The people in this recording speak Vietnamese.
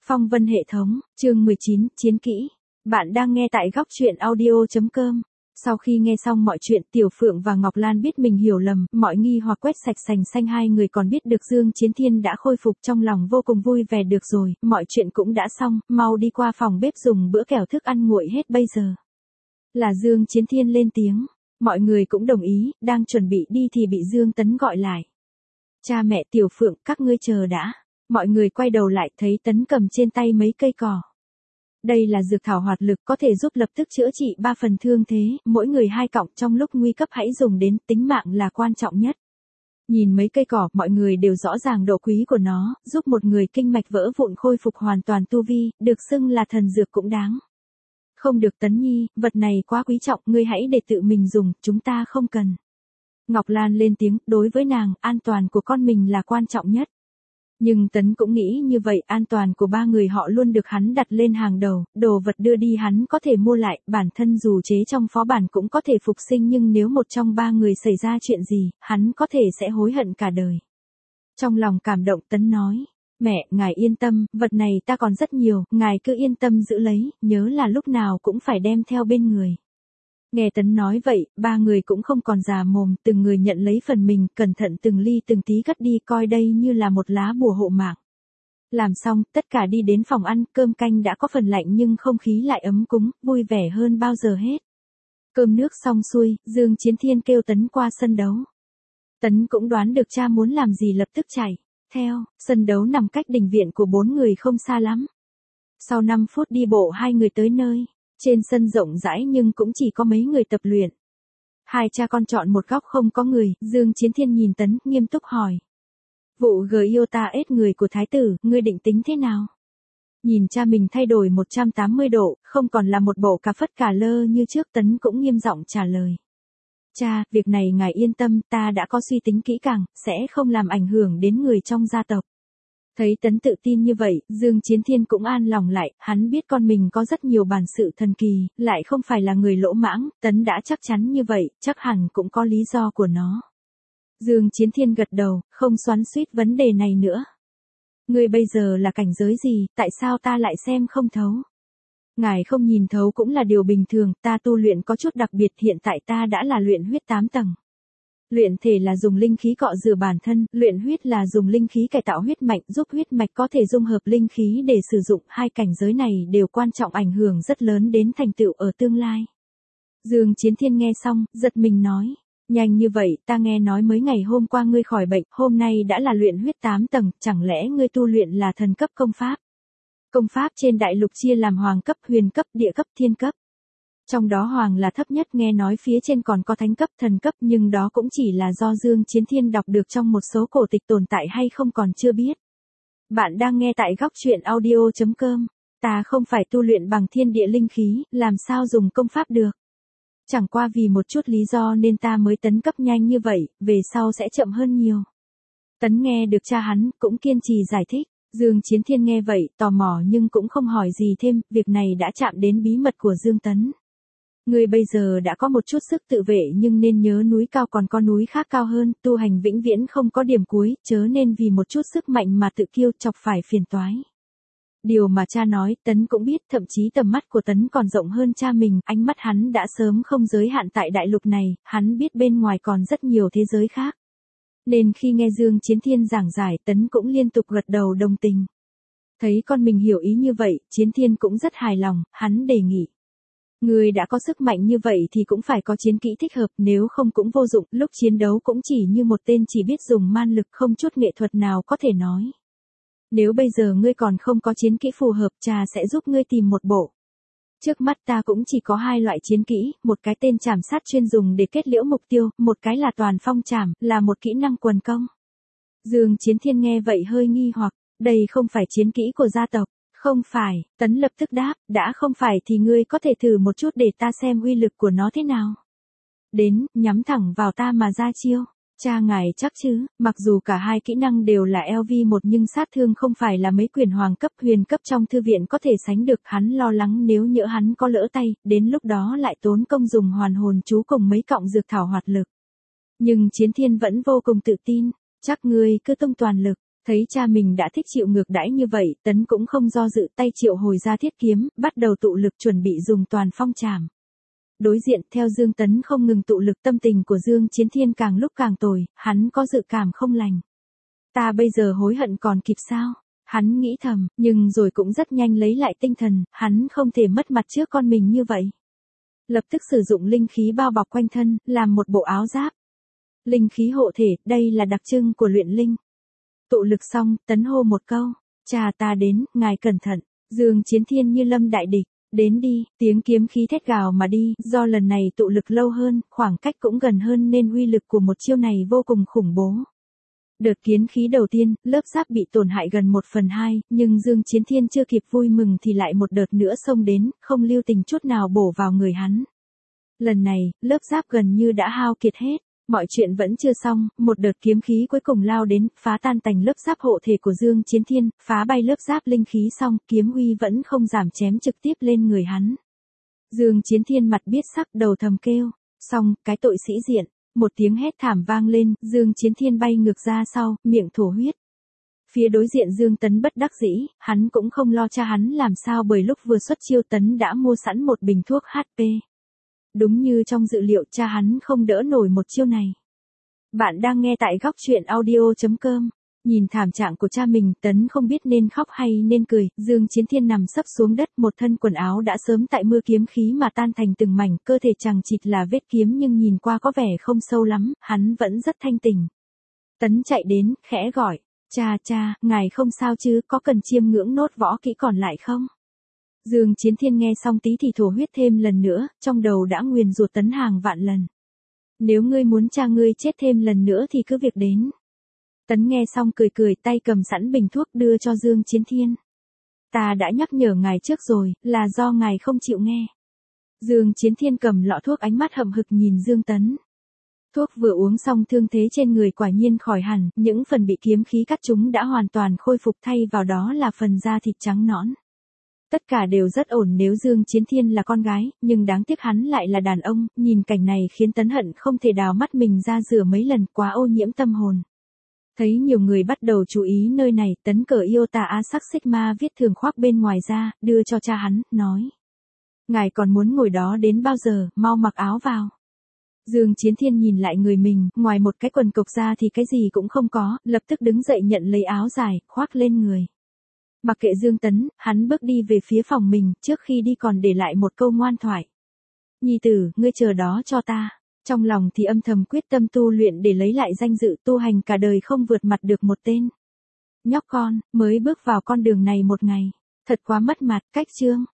Phong vân hệ thống, chương 19, chiến kỹ. Bạn đang nghe tại góc truyện audio.com. Sau khi nghe xong mọi chuyện, Tiểu Phượng và Ngọc Lan biết mình hiểu lầm, mọi nghi hoặc quét sạch sành xanh, hai người còn biết được Dương Chiến Thiên đã khôi phục, trong lòng vô cùng vui vẻ. Được rồi, mọi chuyện cũng đã xong, mau đi qua phòng bếp dùng bữa kẻo, thức ăn nguội hết bây giờ. Là Dương Chiến Thiên lên tiếng, mọi người cũng đồng ý, đang chuẩn bị đi thì bị Dương Tấn gọi lại. Cha mẹ, Tiểu Phượng, các ngươi chờ đã. Mọi người quay đầu lại thấy Tấn cầm trên tay mấy cây cỏ. Đây là dược thảo hoạt lực, có thể giúp lập tức chữa trị 3 phần thương thế, mỗi người 2 cọng, trong lúc nguy cấp hãy dùng đến, tính mạng là quan trọng nhất. Nhìn mấy cây cỏ, mọi người đều rõ ràng độ quý của nó, giúp một người kinh mạch vỡ vụn khôi phục hoàn toàn tu vi, được xưng là thần dược cũng đáng. Không được Tấn Nhi, vật này quá quý trọng, ngươi hãy để tự mình dùng, chúng ta không cần. Ngọc Lan lên tiếng, đối với nàng, an toàn của con mình là quan trọng nhất. Nhưng Tấn cũng nghĩ như vậy, an toàn của 3 người họ luôn được hắn đặt lên hàng đầu, đồ vật đưa đi hắn có thể mua lại, bản thân dù chế trong phó bản cũng có thể phục sinh, nhưng nếu một trong 3 người xảy ra chuyện gì, hắn có thể sẽ hối hận cả đời. Trong lòng cảm động, Tấn nói, mẹ, ngài yên tâm, vật này ta còn rất nhiều, ngài cứ yên tâm giữ lấy, nhớ là lúc nào cũng phải đem theo bên người. Nghe Tấn nói vậy, 3 người cũng không còn già mồm, từng người nhận lấy phần mình, cẩn thận từng ly từng tí cất đi, coi đây như là một lá bùa hộ mạng. Làm xong, tất cả đi đến phòng ăn, cơm canh đã có phần lạnh nhưng không khí lại ấm cúng, vui vẻ hơn bao giờ hết. Cơm nước xong xuôi, Dương Chiến Thiên kêu Tấn qua sân đấu. Tấn cũng đoán được cha muốn làm gì, lập tức chạy theo. Sân đấu nằm cách đình viện của 4 người không xa lắm. Sau 5 phút đi bộ, hai người tới nơi. Trên sân rộng rãi nhưng cũng chỉ có mấy người tập luyện. Hai cha con chọn một góc không có người, Dương Chiến Thiên nhìn Tấn, nghiêm túc hỏi. Vụ Giota ết người của thái tử, ngươi định tính thế nào? Nhìn cha mình thay đổi 180 độ, không còn là một bộ cà phất cả lơ như trước, Tấn cũng nghiêm giọng trả lời. Cha, việc này ngài yên tâm, ta đã có suy tính kỹ càng, sẽ không làm ảnh hưởng đến người trong gia tộc. Thấy Tấn tự tin như vậy, Dương Chiến Thiên cũng an lòng lại, hắn biết con mình có rất nhiều bản sự thần kỳ, lại không phải là người lỗ mãng, Tấn đã chắc chắn như vậy, chắc hẳn cũng có lý do của nó. Dương Chiến Thiên gật đầu, không xoắn xuýt vấn đề này nữa. Ngươi bây giờ là cảnh giới gì, tại sao ta lại xem không thấu? Ngài không nhìn thấu cũng là điều bình thường, ta tu luyện có chút đặc biệt, hiện tại ta đã là luyện huyết 8 tầng. Luyện thể là dùng linh khí cọ rửa bản thân, luyện huyết là dùng linh khí cải tạo huyết mạch, giúp huyết mạch có thể dung hợp linh khí để sử dụng, hai cảnh giới này đều quan trọng, ảnh hưởng rất lớn đến thành tựu ở tương lai. Dương Chiến Thiên nghe xong, giật mình nói, nhanh như vậy, ta nghe nói mới ngày hôm qua ngươi khỏi bệnh, hôm nay đã là luyện huyết 8 tầng, chẳng lẽ ngươi tu luyện là thần cấp công pháp? Công pháp trên đại lục chia làm hoàng cấp, huyền cấp, địa cấp, thiên cấp. Trong đó hoàng là thấp nhất, nghe nói phía trên còn có thánh cấp, thần cấp, nhưng đó cũng chỉ là do Dương Chiến Thiên đọc được trong một số cổ tịch, tồn tại hay không còn chưa biết. Bạn đang nghe tại góc truyện audio.com. Ta không phải tu luyện bằng thiên địa linh khí, làm sao dùng công pháp được. Chẳng qua vì một chút lý do nên ta mới tấn cấp nhanh như vậy, về sau sẽ chậm hơn nhiều. Tấn nghe được cha hắn, cũng kiên trì giải thích. Dương Chiến Thiên nghe vậy, tò mò nhưng cũng không hỏi gì thêm, việc này đã chạm đến bí mật của Dương Tấn. Ngươi bây giờ đã có một chút sức tự vệ, nhưng nên nhớ núi cao còn có núi khác cao hơn, tu hành vĩnh viễn không có điểm cuối, chớ nên vì một chút sức mạnh mà tự kiêu, chọc phải phiền toái. Điều mà cha nói, Tấn cũng biết, thậm chí tầm mắt của Tấn còn rộng hơn cha mình, ánh mắt hắn đã sớm không giới hạn tại đại lục này, hắn biết bên ngoài còn rất nhiều thế giới khác. Nên khi nghe Dương Chiến Thiên giảng giải, Tấn cũng liên tục gật đầu đồng tình. Thấy con mình hiểu ý như vậy, Chiến Thiên cũng rất hài lòng, hắn đề nghị. Ngươi đã có sức mạnh như vậy thì cũng phải có chiến kỹ thích hợp, nếu không cũng vô dụng, lúc chiến đấu cũng chỉ như một tên chỉ biết dùng man lực, không chút nghệ thuật nào có thể nói. Nếu bây giờ ngươi còn không có chiến kỹ phù hợp, cha sẽ giúp ngươi tìm một bộ. Trước mắt ta cũng chỉ có 2 loại chiến kỹ, một cái tên trảm sát chuyên dùng để kết liễu mục tiêu, một cái là toàn phong trảm, là một kỹ năng quần công. Dương Chiến Thiên nghe vậy hơi nghi hoặc, đây không phải chiến kỹ của gia tộc. Không phải, Tấn lập tức đáp, đã không phải thì ngươi có thể thử một chút để ta xem uy lực của nó thế nào. Đến, nhắm thẳng vào ta mà ra chiêu. Cha ngài chắc chứ, mặc dù cả 2 kỹ năng đều là LV1 nhưng sát thương không phải là mấy quyển hoàng cấp, huyền cấp trong thư viện có thể sánh được, hắn lo lắng nếu nhỡ hắn có lỡ tay, đến lúc đó lại tốn công dùng hoàn hồn chú cùng mấy cọng dược thảo hoạt lực. Nhưng Chiến Thiên vẫn vô cùng tự tin, chắc ngươi cứ tung toàn lực. Thấy cha mình đã thích chịu ngược đãi như vậy, Tấn cũng không do dự, tay triệu hồi ra thiết kiếm, bắt đầu tụ lực chuẩn bị dùng toàn phong trảm. Đối diện, theo Dương Tấn không ngừng tụ lực, tâm tình của Dương Chiến Thiên càng lúc càng tồi, hắn có dự cảm không lành. Ta bây giờ hối hận còn kịp sao? Hắn nghĩ thầm, nhưng rồi cũng rất nhanh lấy lại tinh thần, hắn không thể mất mặt trước con mình như vậy. Lập tức sử dụng linh khí bao bọc quanh thân, làm một bộ áo giáp. Linh khí hộ thể, đây là đặc trưng của luyện linh. Tụ lực xong, Tấn hô một câu, cha ta đến, ngài cẩn thận. Dương Chiến Thiên như lâm đại địch, đến đi, tiếng kiếm khí thét gào mà đi, do lần này tụ lực lâu hơn, khoảng cách cũng gần hơn nên uy lực của một chiêu này vô cùng khủng bố. Đợt kiến khí đầu tiên, lớp giáp bị tổn hại gần 1/2, nhưng Dương Chiến Thiên chưa kịp vui mừng thì lại một đợt nữa xông đến, không lưu tình chút nào bổ vào người hắn. Lần này, lớp giáp gần như đã hao kiệt hết. Mọi chuyện vẫn chưa xong, một đợt kiếm khí cuối cùng lao đến, phá tan tành lớp giáp hộ thể của Dương Chiến Thiên, phá bay lớp giáp linh khí xong, kiếm uy vẫn không giảm chém trực tiếp lên người hắn. Dương Chiến Thiên mặt biết sắc, đầu thầm kêu, xong, cái tội sĩ diện, một tiếng hét thảm vang lên, Dương Chiến Thiên bay ngược ra sau, miệng thổ huyết. Phía đối diện Dương Tấn bất đắc dĩ, hắn cũng không lo cha hắn làm sao bởi lúc vừa xuất chiêu Tấn đã mua sẵn một bình thuốc HP. Đúng như trong dự liệu, cha hắn không đỡ nổi một chiêu này. Bạn đang nghe tại góc truyện audio.com. Nhìn thảm trạng của cha mình, Tấn không biết nên khóc hay nên cười. Dương Chiến Thiên nằm sấp xuống đất, một thân quần áo đã sớm tại mưa kiếm khí mà tan thành từng mảnh, cơ thể chằng chịt là vết kiếm nhưng nhìn qua có vẻ không sâu lắm, hắn vẫn rất thanh tỉnh. Tấn chạy đến, khẽ gọi, cha, ngài không sao chứ, có cần chiêm ngưỡng nốt võ kỹ còn lại không? Dương Chiến Thiên nghe xong tí thì thổ huyết thêm lần nữa, trong đầu đã nguyền rủa Tấn hàng vạn lần. Nếu ngươi muốn cha ngươi chết thêm lần nữa thì cứ việc đến. Tấn nghe xong cười, tay cầm sẵn bình thuốc đưa cho Dương Chiến Thiên. Ta đã nhắc nhở ngài trước rồi, là do ngài không chịu nghe. Dương Chiến Thiên cầm lọ thuốc, ánh mắt hậm hực nhìn Dương Tấn. Thuốc vừa uống xong, thương thế trên người quả nhiên khỏi hẳn, những phần bị kiếm khí cắt trúng đã hoàn toàn khôi phục, thay vào đó là phần da thịt trắng nõn. Tất cả đều rất ổn nếu Dương Chiến Thiên là con gái, nhưng đáng tiếc hắn lại là đàn ông, nhìn cảnh này khiến Tấn hận không thể đào mắt mình ra rửa mấy lần, quá ô nhiễm tâm hồn. Thấy nhiều người bắt đầu chú ý nơi này, Tấn cởi Iota Asac Sigma viết thường khoác bên ngoài ra, đưa cho cha hắn, nói. Ngài còn muốn ngồi đó đến bao giờ, mau mặc áo vào. Dương Chiến Thiên nhìn lại người mình, ngoài một cái quần cộc ra thì cái gì cũng không có, lập tức đứng dậy nhận lấy áo dài, khoác lên người. Mặc kệ Dương Tấn, hắn bước đi về phía phòng mình, trước khi đi còn để lại một câu ngoan thoại. Nhi tử, ngươi chờ đó cho ta. Trong lòng thì âm thầm quyết tâm tu luyện để lấy lại danh dự, tu hành cả đời không vượt mặt được một tên. Nhóc con, mới bước vào con đường này một ngày. Thật quá mất mặt, cách chương.